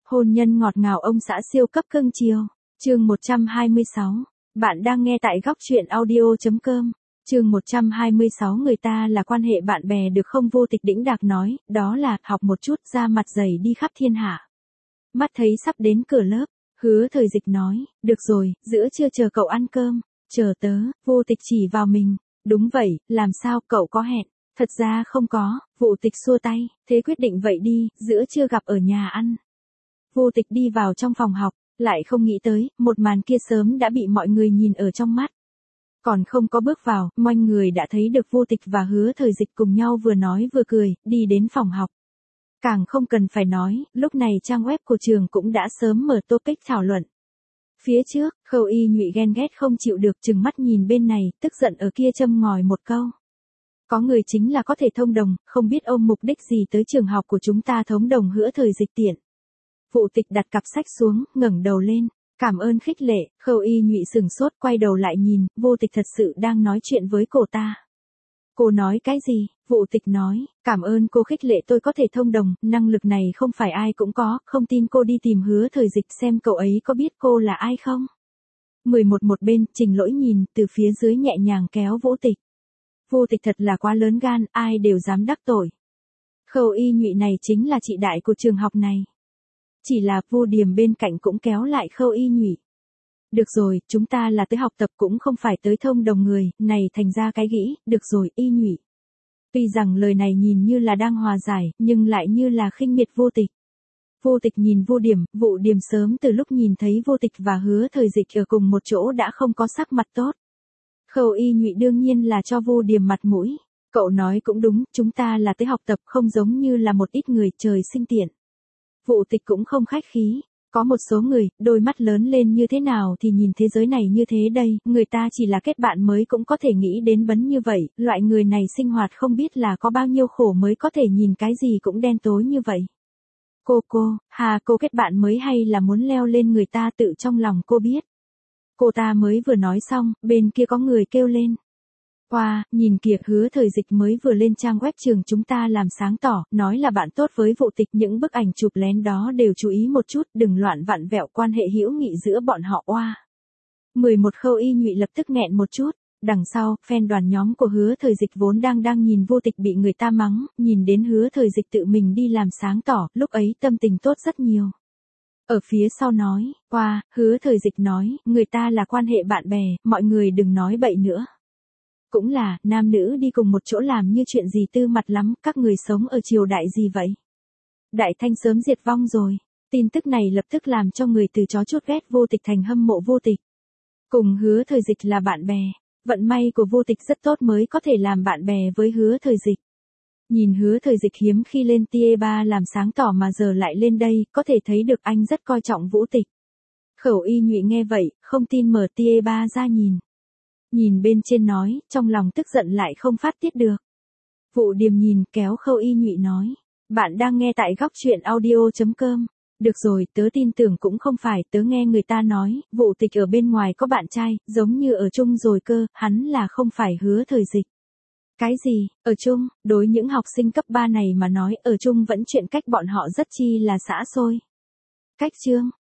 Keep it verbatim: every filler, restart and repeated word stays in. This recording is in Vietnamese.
Hôn nhân ngọt ngào ông xã siêu cấp cưng chiều. Chương một trăm hai mươi sáu. Bạn đang nghe tại góc truyện audio chấm com. Chương một trăm hai mươi sáu. Người ta là quan hệ bạn bè được không? Vô Tịch đĩnh đạc nói, đó là học một chút ra mặt dày đi khắp thiên hạ. Mắt thấy sắp đến cửa lớp, Hứa Thời Dịch nói, được rồi, giữa trưa chờ cậu ăn cơm. Chờ tớ. Vô Tịch chỉ vào mình. Đúng vậy, làm sao, cậu có hẹn? Thật ra không có. Vô Tịch xua tay, thế quyết định vậy đi, giữa trưa gặp ở nhà ăn. Vô Tịch đi vào trong phòng học, lại không nghĩ tới, một màn kia sớm đã bị mọi người nhìn ở trong mắt. Còn không có bước vào, mọi người đã thấy được Vô Tịch và Hứa Thời Dịch cùng nhau vừa nói vừa cười, đi đến phòng học. Càng không cần phải nói, lúc này trang web của trường cũng đã sớm mở topic thảo luận. Phía trước, Khâu Y Nhụy ghen ghét không chịu được, chừng mắt nhìn bên này, tức giận ở kia châm ngòi một câu. Có người chính là có thể thông đồng, không biết ôm mục đích gì tới trường học của chúng ta thống đồng Hứa Thời Dịch tiện. Vô Tịch đặt cặp sách xuống, ngẩng đầu lên. Cảm ơn khích lệ. Khâu Y Nhụy sừng sốt, quay đầu lại nhìn, Vô Tịch thật sự đang nói chuyện với cô ta. Cô nói cái gì? Vô Tịch nói, cảm ơn cô khích lệ tôi có thể thông đồng, năng lực này không phải ai cũng có, không tin cô đi tìm Hứa Thời Dịch xem cậu ấy có biết cô là ai không? mười một một bên, Trình Lỗi nhìn, từ phía dưới nhẹ nhàng kéo Vô Tịch. Vô Tịch thật là quá lớn gan, ai đều dám đắc tội. Khâu Y Nhụy này chính là chị đại của trường học này. Chỉ là Vô Điềm bên cạnh cũng kéo lại Khâu Y Nhụy. Được rồi, chúng ta là tới học tập cũng không phải tới thông đồng người, này thành ra cái nghĩ, được rồi, Y Nhụy. Tuy rằng lời này nhìn như là đang hòa giải, nhưng lại như là khinh miệt Vô Tịch. Vô Tịch nhìn Vô Điềm, Vô Điềm sớm từ lúc nhìn thấy Vô Tịch và Hứa Thời Dịch ở cùng một chỗ đã không có sắc mặt tốt. Khâu Y Nhụy đương nhiên là cho Vô Điềm mặt mũi. Cậu nói cũng đúng, chúng ta là tới học tập không giống như là một ít người trời sinh tiện. Vô Tịch cũng không khách khí. Có một số người, đôi mắt lớn lên như thế nào thì nhìn thế giới này như thế đây, người ta chỉ là kết bạn mới cũng có thể nghĩ đến vấn như vậy, loại người này sinh hoạt không biết là có bao nhiêu khổ mới có thể nhìn cái gì cũng đen tối như vậy. Cô cô, hà cô kết bạn mới hay là muốn leo lên người ta tự trong lòng cô biết. Cô ta mới vừa nói xong, bên kia có người kêu lên. Wow, nhìn kìa, Hứa Thời Dịch mới vừa lên trang web trường chúng ta làm sáng tỏ, nói là bạn tốt với Vô Tịch, những bức ảnh chụp lén đó đều chú ý một chút, đừng loạn vặn vẹo quan hệ hữu nghị giữa bọn họ. Oa. mười một Khâu Y Nhụy lập tức nghẹn một chút, đằng sau, fan đoàn nhóm của Hứa Thời Dịch vốn đang đang nhìn Vô Tịch bị người ta mắng, nhìn đến Hứa Thời Dịch tự mình đi làm sáng tỏ, lúc ấy tâm tình tốt rất nhiều. Ở phía sau nói, qua, Hứa Thời Dịch nói, người ta là quan hệ bạn bè, mọi người đừng nói bậy nữa. Cũng là, nam nữ đi cùng một chỗ làm như chuyện gì tư mặt lắm, các người sống ở triều đại gì vậy? Đại Thanh sớm diệt vong rồi. Tin tức này lập tức làm cho người từ chó chút ghét Vô Tịch thành hâm mộ Vô Tịch. Cùng Hứa Thời Dịch là bạn bè, vận may của Vô Tịch rất tốt mới có thể làm bạn bè với Hứa Thời Dịch. Nhìn Hứa Thời Dịch hiếm khi lên Tier ba làm sáng tỏ mà giờ lại lên đây, có thể thấy được anh rất coi trọng Vô Tịch. Khẩu Y Nhụy nghe vậy, không tin mở Tier ba ra nhìn. Nhìn bên trên nói, trong lòng tức giận lại không phát tiết được. Vô Điềm nhìn, kéo Khâu Y Nhụy nói. Bạn đang nghe tại góc truyện audio chấm com. Được rồi, tớ tin tưởng cũng không phải, tớ nghe người ta nói, Vô Tịch ở bên ngoài có bạn trai, giống như ở chung rồi cơ, hắn là không phải Hứa Thời Dịch. Cái gì, ở chung, đối những học sinh cấp ba này mà nói, ở chung vẫn chuyện cách bọn họ rất chi là xã xôi. Cách chương,